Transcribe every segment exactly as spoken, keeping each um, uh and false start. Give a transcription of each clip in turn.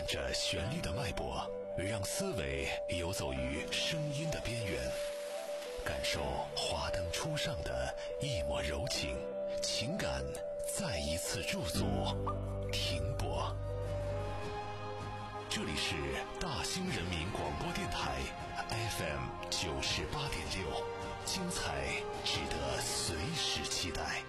伴着旋律的脉搏，让思维游走于声音的边缘，感受华灯初上的一抹柔情，情感再一次驻足停泊。这里是大兴人民广播电台 F M 九十八点六，精彩值得随时期待。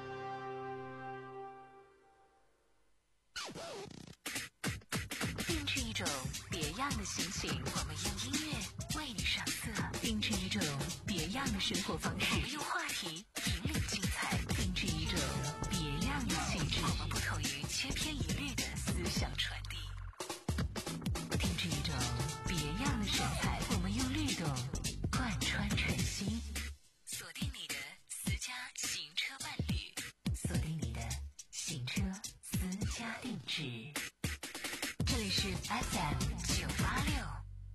定制一种别样的心情，我们用音乐为你上色；定制一种别样的生活方式，我们用话题引领精彩；定制一种别样的气质，我们不同于千篇一律的思想传递；定制一种别样的神采，我们用律动贯穿晨曦。锁定你的私家行车伴侣，锁定你的行车私家定制。这里是 F M 九八六。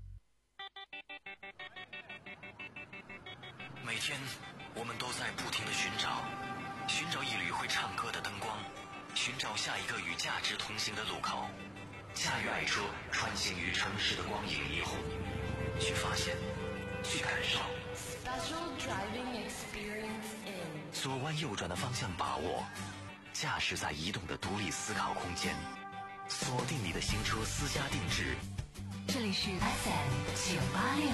每天我们都在不停地寻找，寻找一缕会唱歌的灯光，寻找下一个与价值同行的路口。驾驭爱车，穿行于城市的光影霓虹，去发现，去感受。 Special driving experience in 左弯右转的方向把握，驾驶在移动的独立思考空间。锁定你的行车私家定制， 这里是 F M 九八六。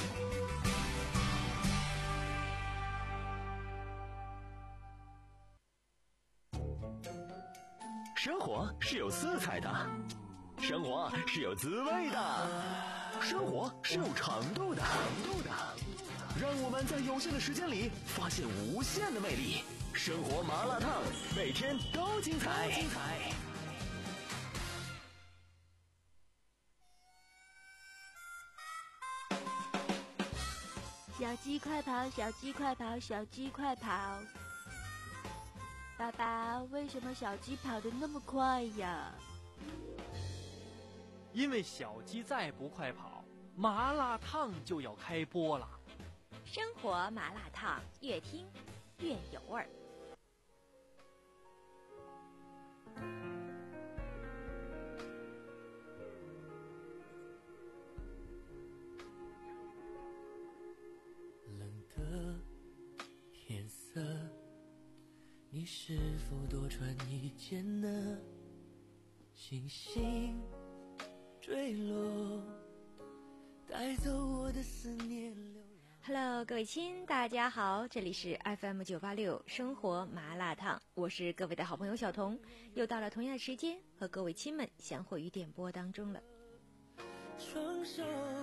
生活是有色彩的，生活是有滋味的，生活是有长度的。让我们在有限的时间里发现无限的魅力。生活麻辣烫，每天都精彩。 小鸡快跑，小鸡快跑，小鸡快跑！爸爸，为什么小鸡跑得那么快呀？ 因为小鸡再不快跑，麻辣烫就要开播了。 生活麻辣烫，越听越有味儿。 冷的天色，你是否多穿一件呢？星星坠落，带走我的思念流浪。 Hello， 各位亲，大家好，这里是 F M 九八六生活麻辣烫，我是各位的好朋友小彤，又到了同样的时间和各位亲们相会于点播当中了。 双手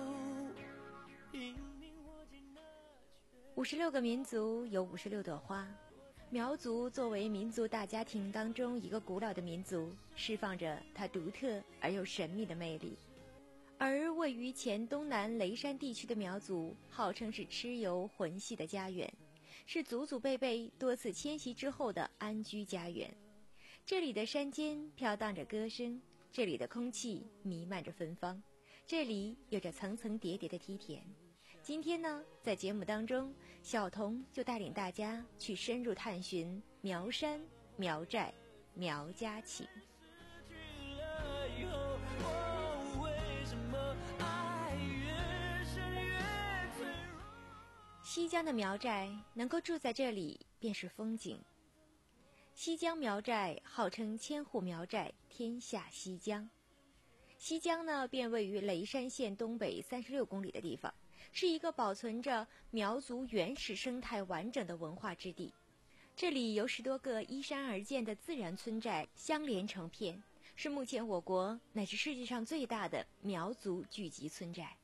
五十六个民族有五十六朵花，苗族作为民族大家庭当中一个古老的民族，释放着它独特而又神秘的魅力。而位于黔东南雷山地区的苗族，号称是蚩尤魂系的家园，是祖祖辈辈多次迁徙之后的安居家园。这里的山间飘荡着歌声，这里的空气弥漫着芬芳，这里有着层层叠叠的梯田。今天呢，在节目当中，小彤就带领大家去深入探寻苗山、苗寨、苗家情。西江的苗寨能够住在这里便是风景。西江苗寨号称千户苗寨，天下西江。西江呢，便位于雷山县东北三十六公里的地方，是一个保存着苗族原始生态完整的文化之地。这里由十多个依山而建的自然村寨相连成片，是目前我国乃至世界上最大的苗族聚集村寨。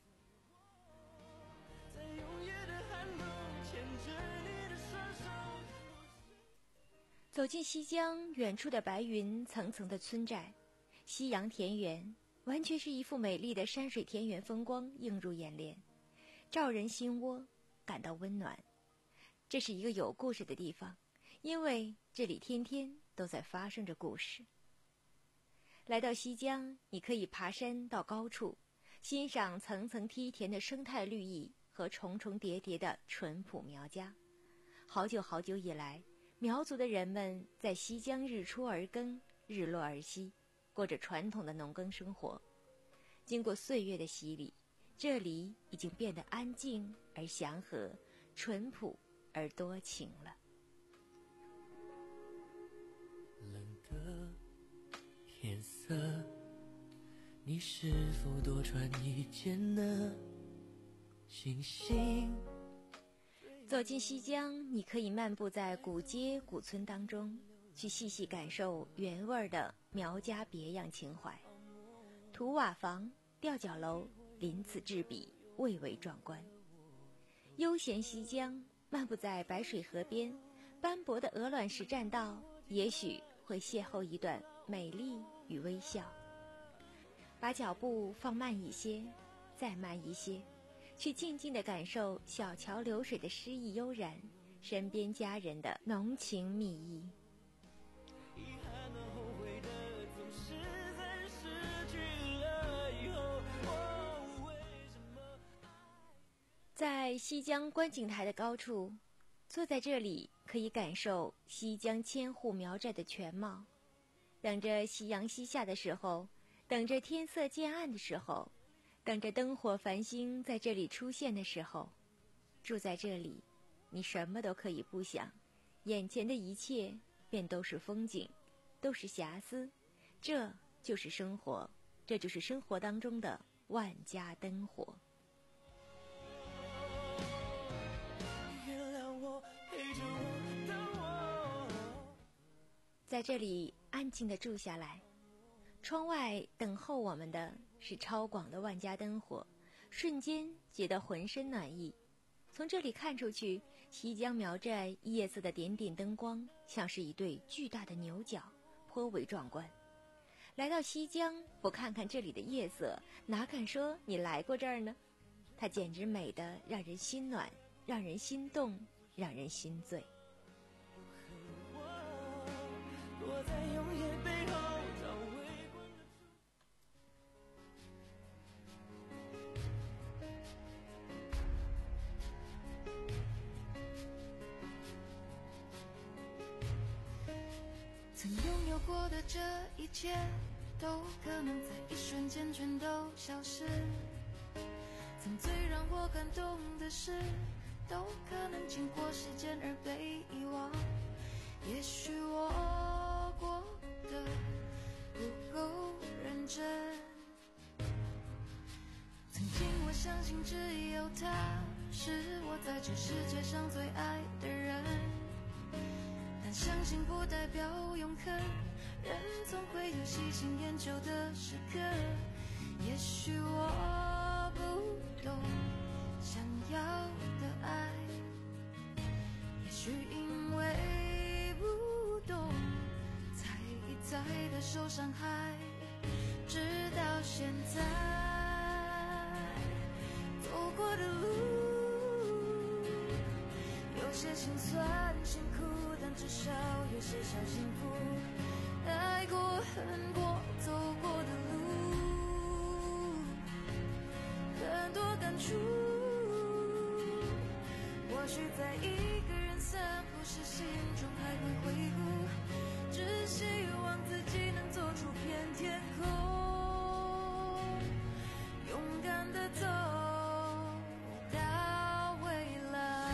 走进西江，远处的白云，层层的村寨，夕阳田园，完全是一幅美丽的山水田园风光映入眼帘，照人心窝，感到温暖。这是一个有故事的地方，因为这里天天都在发生着故事。来到西江，你可以爬山到高处，欣赏层层梯田的生态绿意和重重叠叠的淳朴苗家。好久好久以来，苗族的人们在西江日出而耕，日落而息，过着传统的农耕生活。 经过岁月的洗礼，这里已经变得安静而祥和，淳朴而多情了。 冷的天色，你是否多穿一件呢？星星。 走进西江，你可以漫步在古街古村当中，去细细感受原味的苗家别样情怀。土瓦房、吊脚楼，鳞次栉比，蔚为壮观。悠闲西江，漫步在白水河边，斑驳的鹅卵石栈道，也许会邂逅一段美丽与微笑。把脚步放慢一些，再慢一些，去静静地感受小桥流水的诗意悠然，身边家人的浓情蜜意。 遗憾的后悔的总是在失去了以后，哦，为什么在西江观景台的高处，坐在这里可以感受西江千户苗寨的全貌。等着夕阳西下的时候，等着天色渐暗的时候，等着灯火繁星在这里出现的时候，住在这里，你什么都可以不想，眼前的一切便都是风景，都是遐思，这就是生活，这就是生活当中的万家灯火。 原谅我，陪着我，等我。 在这里安静地住下来，窗外等候我们的是超广的万家灯火，瞬间觉得浑身暖意。从这里看出去，西江苗寨夜色的点点灯光像是一对巨大的牛角，颇为壮观。来到西江，不看看这里的夜色，哪敢说你来过这儿呢？它简直美得让人心暖，让人心动，让人心醉。 躲在永远背后找微光的曾拥有过的这一切都可能在一瞬间全都消失，曾最让我感动的事都可能经过时间而被遗忘。也许我过得不够认真，曾经我相信只有他是我在这世界上最爱的人，但相信不代表永恒，人总会有细心研究的时刻。也许我不懂想要的爱，也许因为不懂才一再的受伤害，直到现在走过的路有些心酸辛苦，但至少有些小幸福。爱过恨过走过的路很多感触，或许在一个人散步时心中还会回顾，只希望自己能做出片天空，勇敢地走到未来。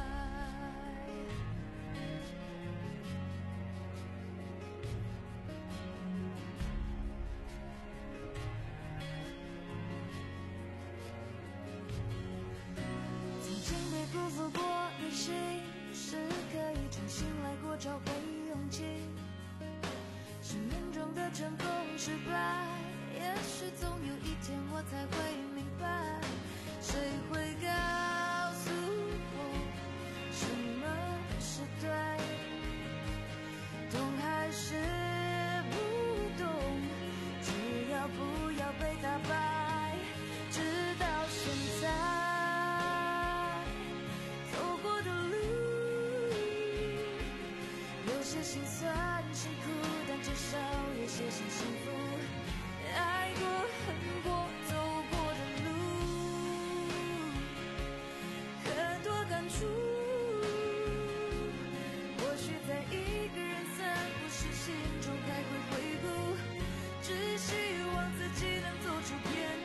曾经被辜负过的心，是可以重新来过，找回勇气。生命中的成功失败，也许总有一天我才会明白，谁会告诉我什么是对，懂还是不懂，只要不要被打败。直到现在走过的路有些心酸辛苦，但至少有些些幸福。爱过恨过走过的路很多感触，或许在一个人散步时心中还会回顾，只希望自己能走出片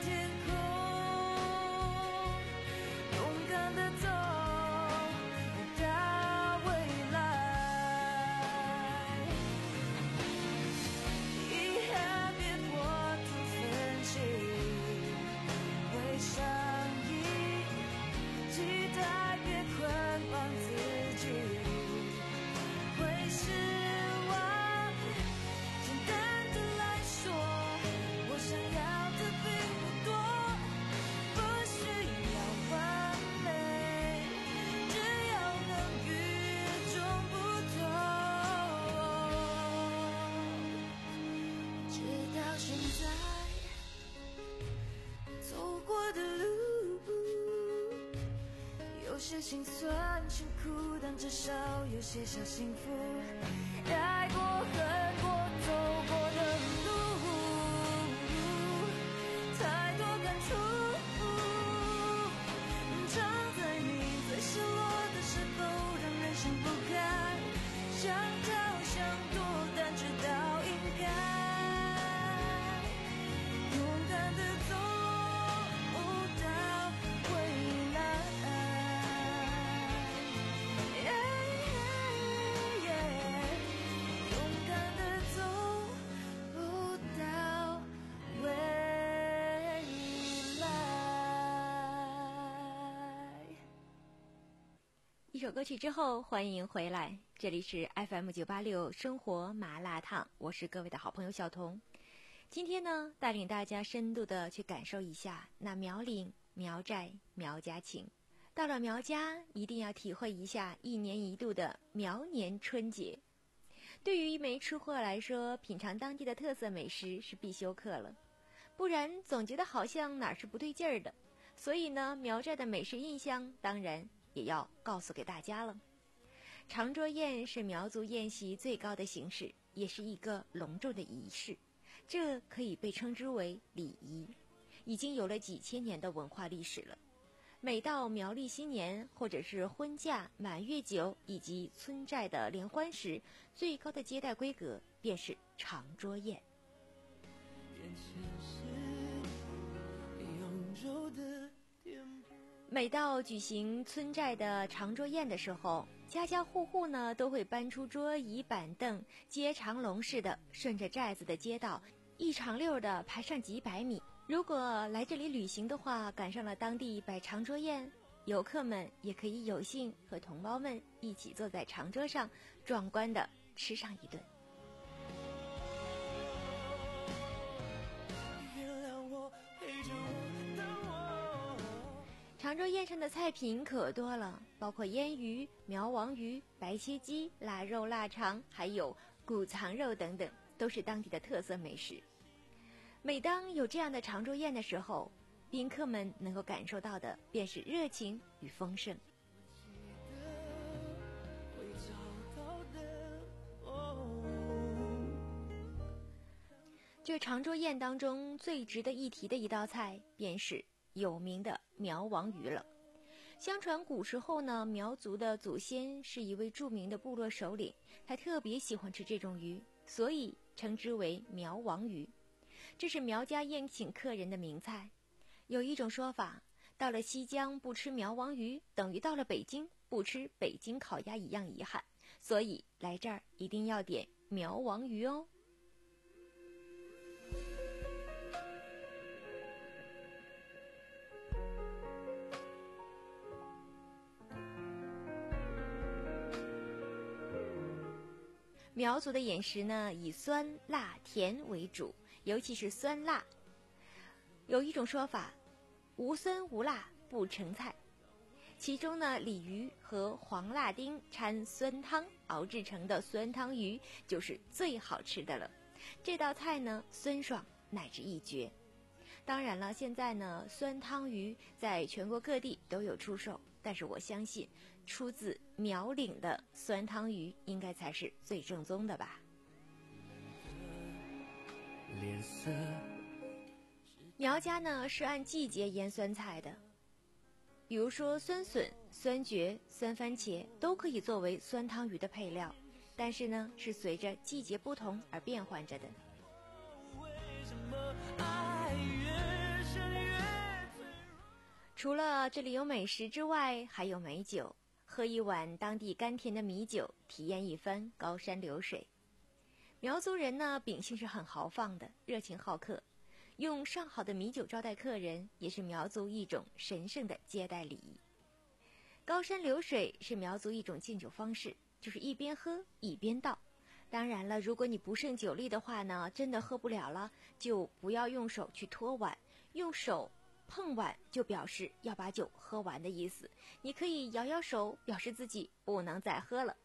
些心酸辛苦，但至少有些小幸福。爱过恨过走过的路，太多感触，常在你最失落的时候让人想不开，想逃想躲，但知道应该勇敢的走到未来。勇敢的走到未来。 一首歌曲之后，欢迎回来，这里是 F M 九八六生活麻辣烫，我是各位的好朋友小彤。今天呢，带领大家深度的去感受一下那苗岭、苗寨、苗家情。到了苗家，一定要体会一下一年一度的苗年春节。对于一枚吃货来说，品尝当地的特色美食是必修课了，不然总觉得好像哪儿是不对劲儿的。所以呢，苗寨的美食印象当然也要告诉给大家了。长桌宴是苗族宴席最高的形式，也是一个隆重的仪式，这可以被称之为礼仪，已经有了几千年的文化历史了。每到苗历新年或者是婚嫁、满月酒以及村寨的联欢时，最高的接待规格便是长桌宴。每到举行村寨的长桌宴的时候，家家户户呢都会搬出桌椅板凳，接长龙似的顺着寨子的街道一长溜的排上几百米。如果来这里旅行的话，赶上了当地摆长桌宴，游客们也可以有幸和同胞们一起坐在长桌上，壮观的吃上一顿。长桌宴上的菜品可多了，包括腌鱼、苗王鱼、白切鸡、腊肉、腊肠，还有骨藏肉等等，都是当地的特色美食。每当有这样的长桌宴的时候，宾客们能够感受到的便是热情与丰盛。这长桌宴当中最值得一提的一道菜便是有名的苗王鱼了。相传古时候呢，苗族的祖先是一位著名的部落首领，他特别喜欢吃这种鱼，所以称之为苗王鱼。这是苗家宴请客人的名菜。有一种说法，到了西江不吃苗王鱼，等于到了北京不吃北京烤鸭一样遗憾，所以来这儿一定要点苗王鱼哦。苗族的饮食呢，以酸、辣、甜为主，尤其是酸辣。有一种说法，无酸无辣不成菜。其中呢，鲤鱼和黄辣丁掺酸汤熬制成的酸汤鱼就是最好吃的了。这道菜呢，酸爽乃至一绝。当然了，现在呢，酸汤鱼在全国各地都有出售，但是我相信出自苗岭的酸汤鱼应该才是最正宗的吧。苗家呢是按季节腌酸菜的，比如说酸笋、酸蕨、酸番茄都可以作为酸汤鱼的配料，但是呢是随着季节不同而变换着的。除了这里有美食之外，还有美酒，喝一碗当地甘甜的米酒，体验一番高山流水。苗族人呢秉性是很豪放的，热情好客，用上好的米酒招待客人，也是苗族一种神圣的接待礼仪。高山流水是苗族一种敬酒方式，就是一边喝一边倒。当然了，如果你不胜酒力的话呢，真的喝不了了，就不要用手去托碗，用手碰碗就表示要把酒喝完的意思。你可以摇摇手，表示自己不能再喝了。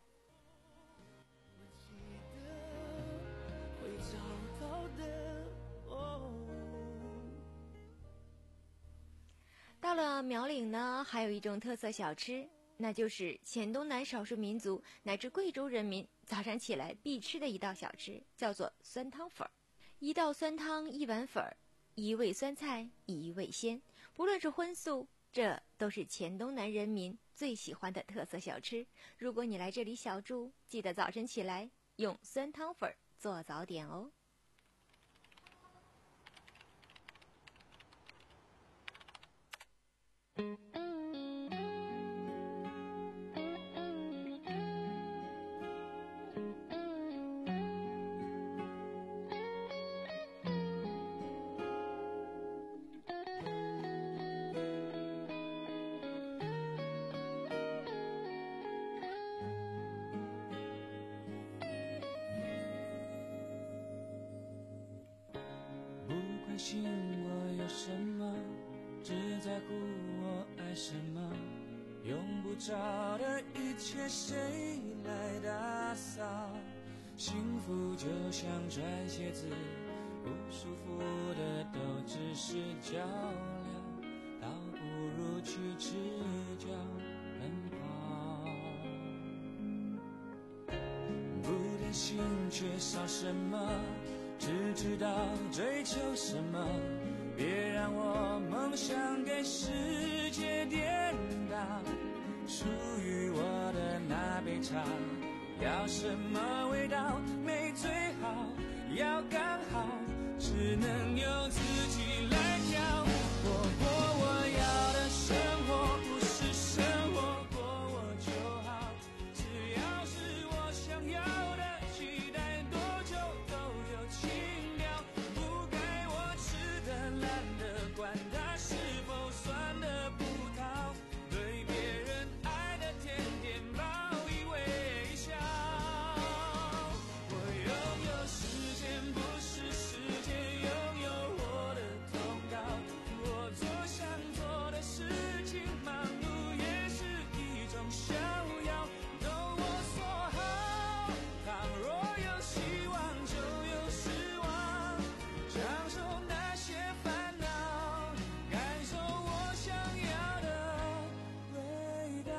到了苗岭呢，还有一种特色小吃，那就是黔东南少数民族乃至贵州人民早上起来必吃的一道小吃，叫做酸汤粉儿。一道酸汤，一碗粉儿，一味酸菜，一味鲜。不论是荤素，这都是黔东南人民最喜欢的特色小吃。如果你来这里小住，记得早晨起来用酸汤粉儿做早点哦。 关心我有什么，只在乎我爱什么，用不着的一切谁来打扫？幸福就像穿鞋子，不舒服的都只是较量，倒不如去赤脚奔跑。不担心缺少什么，只知道追求什么，别让我梦想给世界颠倒。属于我的那杯茶，要什么味道没最好，要刚好，只能由自己来挑。过过我要的生活，不是生活过我就好，只要是我想要的，期待多久都有情调，不该我吃的懒得管它是否酸的葡萄，对别人爱的甜甜报以微笑。我拥有时间，不是时间拥有我的通告，我做想做的事情，忙碌也是一种逍遥，都我所好。倘若有希望就有失望，享受那些烦恼，感受我想要的味道。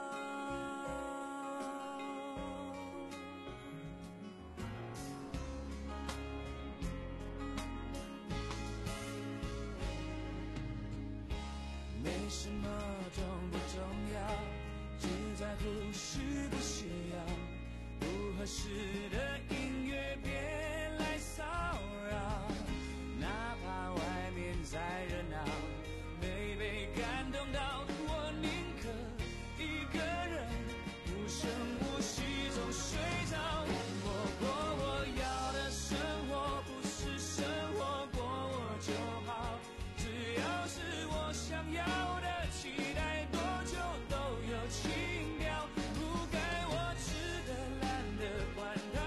没什么重不重要，只在乎需不需要，不合适的音乐别来骚扰，哪怕外面再热闹，没被感动到，我宁可一个人无声无息中睡着。我过我要的生活，不是生活过我就好，只要是我想要的，期待多久都有情调，不该我吃的懒得管它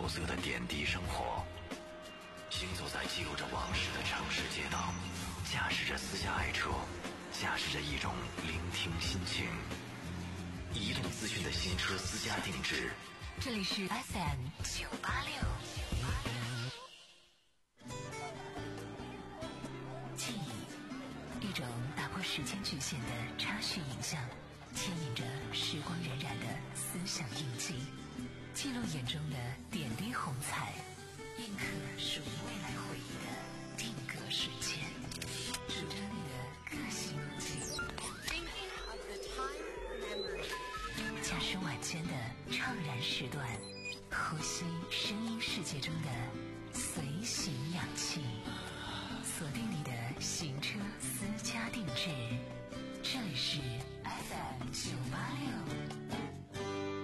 色的点滴生活。行走在记录着往事的城市街道，驾驶着私家爱车，驾驶着一种聆听心情。移动资讯的新车私家定制， 这里是 F M 九八六。记忆，一种打破时间局限的插叙影像，牵引着时光荏苒的思想印记，记录眼中的点滴红彩，印刻属于未来回忆的定格瞬间，主张你的个性路径。驾驶晚间的怅然时段，呼吸声音世界中的随行氧气，锁定你的行车私家定制，这里是 F M 九八六。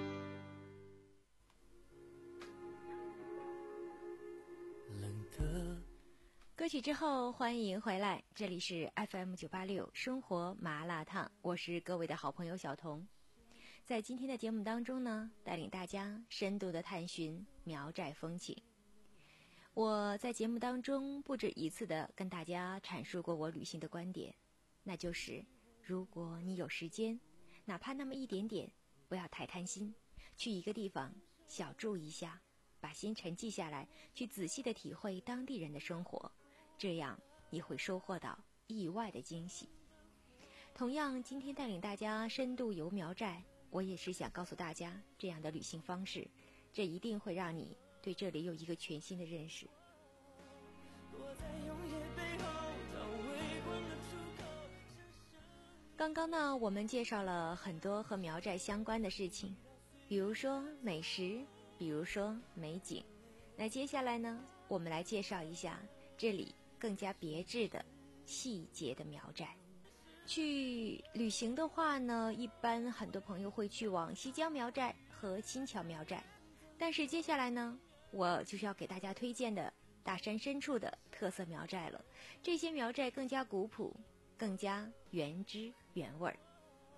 冷的歌曲之后，欢迎回来，这里是 F M 九八六生活麻辣烫，我是各位的好朋友小彤。在今天的节目当中呢，带领大家深度的探寻苗寨风情。我在节目当中不止一次的跟大家阐述过我旅行的观点，那就是如果你有时间，哪怕那么一点点，不要太贪心，去一个地方小住一下，把心沉寂下来，去仔细的体会当地人的生活，这样你会收获到意外的惊喜。同样，今天带领大家深度游苗寨，我也是想告诉大家，这样的旅行方式，这一定会让你对这里有一个全新的认识。刚刚呢，我们介绍了很多和苗寨相关的事情，比如说美食，比如说美景。那接下来呢，我们来介绍一下这里更加别致的细节的苗寨。去旅行的话呢，一般很多朋友会去往西江苗寨和新桥苗寨，但是接下来呢，我就是要给大家推荐的大山深处的特色苗寨了。这些苗寨更加古朴，更加原汁原味儿。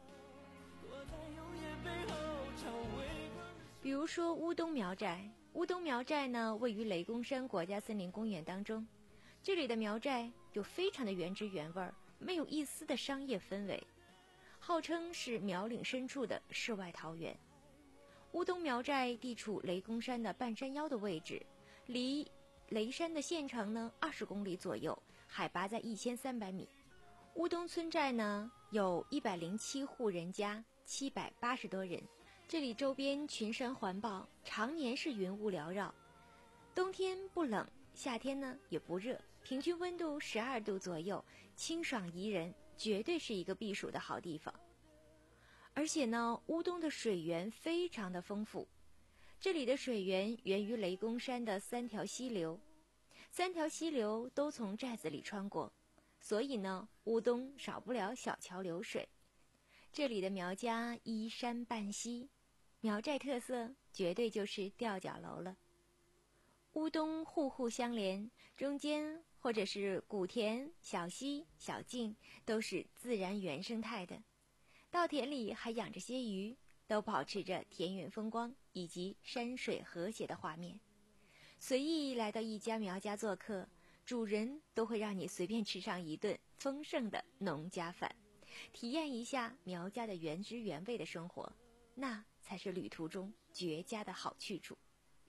比如说乌东苗寨，乌东苗寨呢位于雷公山国家森林公园当中，这里的苗寨就非常的原汁原味儿，没有一丝的商业氛围，号称是苗岭深处的世外桃源。乌东苗寨地处雷公山的半山腰的位置，离雷山的县城呢二十公里左右，海拔在一千三百米。乌东村寨呢有一百零七户人家，七百八十多人。这里周边群山环抱，常年是云雾缭绕，冬天不冷，夏天呢也不热，平均温度十二度左右，清爽宜人，绝对是一个避暑的好地方。而且呢，乌东的水源非常的丰富，这里的水源源于雷公山的三条溪流，三条溪流都从寨子里穿过，所以呢，乌东少不了小桥流水。这里的苗家依山傍溪，苗寨特色绝对就是吊脚楼了。乌东户户相连，中间或者是古田、小溪、小径，都是自然原生态的。稻田里还养着些鱼，都保持着田园风光以及山水和谐的画面。随意来到一家苗家做客，主人都会让你随便吃上一顿丰盛的农家饭，体验一下苗家的原汁原味的生活，那才是旅途中绝佳的好去处。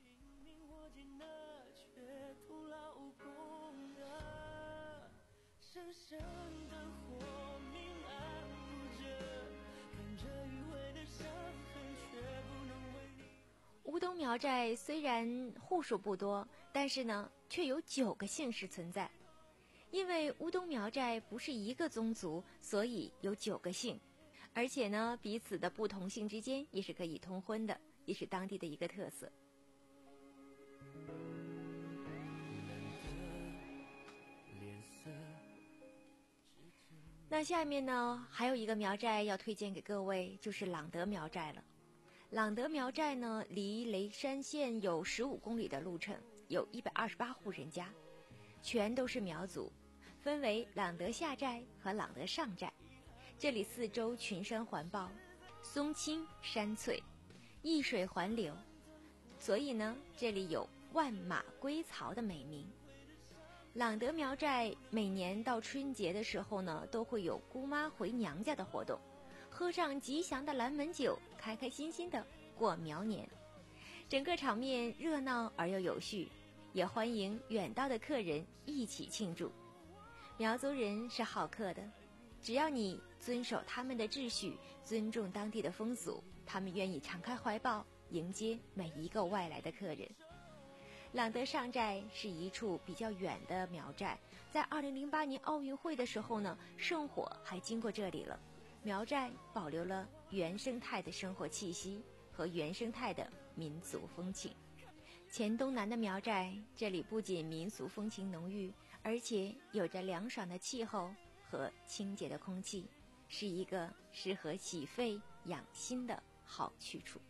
乌东苗寨虽然户数不多，但是呢，却有九个姓氏存在。因为乌东苗寨不是一个宗族，所以有九个姓，而且呢，彼此的不同姓之间也是可以通婚的，也是当地的一个特色。那下面呢，还有一个苗寨要推荐给各位，就是朗德苗寨了。朗德苗寨呢，离雷山县有十五公里的路程，有一百二十八户人家，全都是苗族，分为朗德下寨和朗德上寨。这里四周群山环抱，松青山翠，一水环流， 所以呢，这里有万马归曹的美名。朗德苗寨每年到春节的时候呢，都会有姑妈回娘家的活动，喝上吉祥的蓝门酒，开开心心的过苗年。整个场面热闹而又有序，也欢迎远道的客人一起庆祝。苗族人是好客的，只要你遵守他们的秩序，尊重当地的风俗，他们愿意敞开怀抱迎接每一个外来的客人。朗德上寨是一处比较远的苗寨，在二零零八年奥运会的时候呢，圣火还经过这里了。苗寨保留了原生态的生活气息和原生态的民族风情。黔东南的苗寨，这里不仅民俗风情浓郁，而且有着凉爽的气候和清洁的空气，是一个适合洗肺养心的好去处。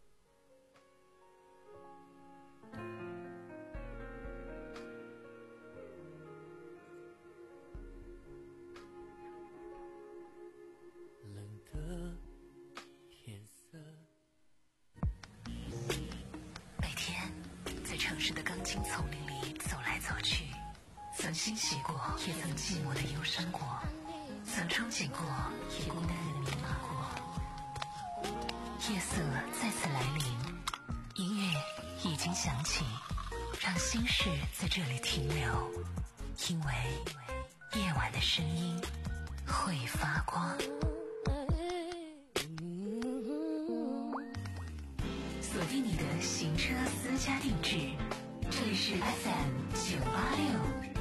冷的天色， 每天在城市的钢筋丛林里走来走去，曾欣喜过，也曾寂寞的忧伤过，曾憧憬过，也孤单的迷茫过。夜色再次来临，音乐已经响起，让心事在这里停留，因为夜晚的声音会发光。锁定你的行车私家定制，这里是 F M 九八六。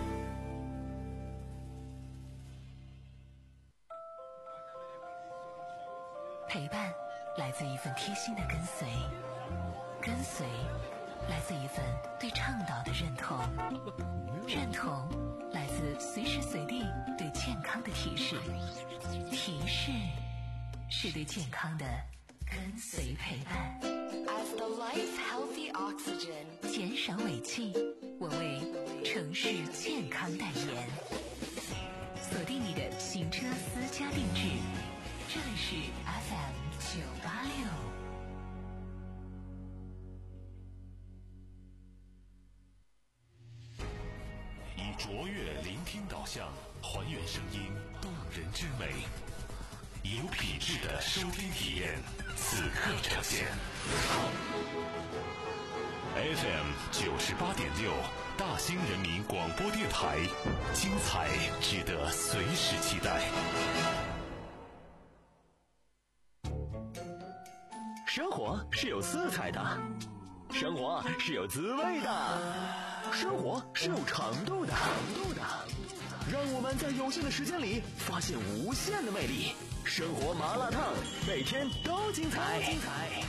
陪伴来自一份贴心的跟随，跟随来自一份对倡导的认同，认同来自随时随地对健康的提示，提示是对健康的跟随陪伴。 As the life healthy oxygen， 减少尾气，我为城市健康代言。锁定你的行车私家定制，这里是 F M 九八六。 以卓越聆听导向，还原声音动人之美，以有品质的收听体验，此刻呈现。F M 九十八点六，大兴人民广播电台，精彩值得随时期待。 生活是有色彩的，生活是有滋味的，生活是有长度的。让我们在有限的时间里发现无限的魅力。生活麻辣烫，每天都精彩。精彩。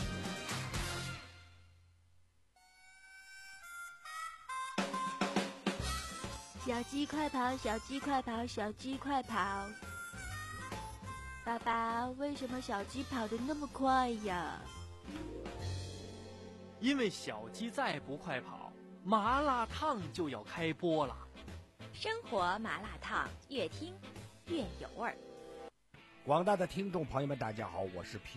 小鸡快跑，小鸡快跑，小鸡快跑！爸爸，为什么小鸡跑得那么快呀？ 因为小鸡再不快跑，麻辣烫就要开播了。 生活麻辣烫，越听越有味儿。 广大的听众朋友们，大家好，我是皮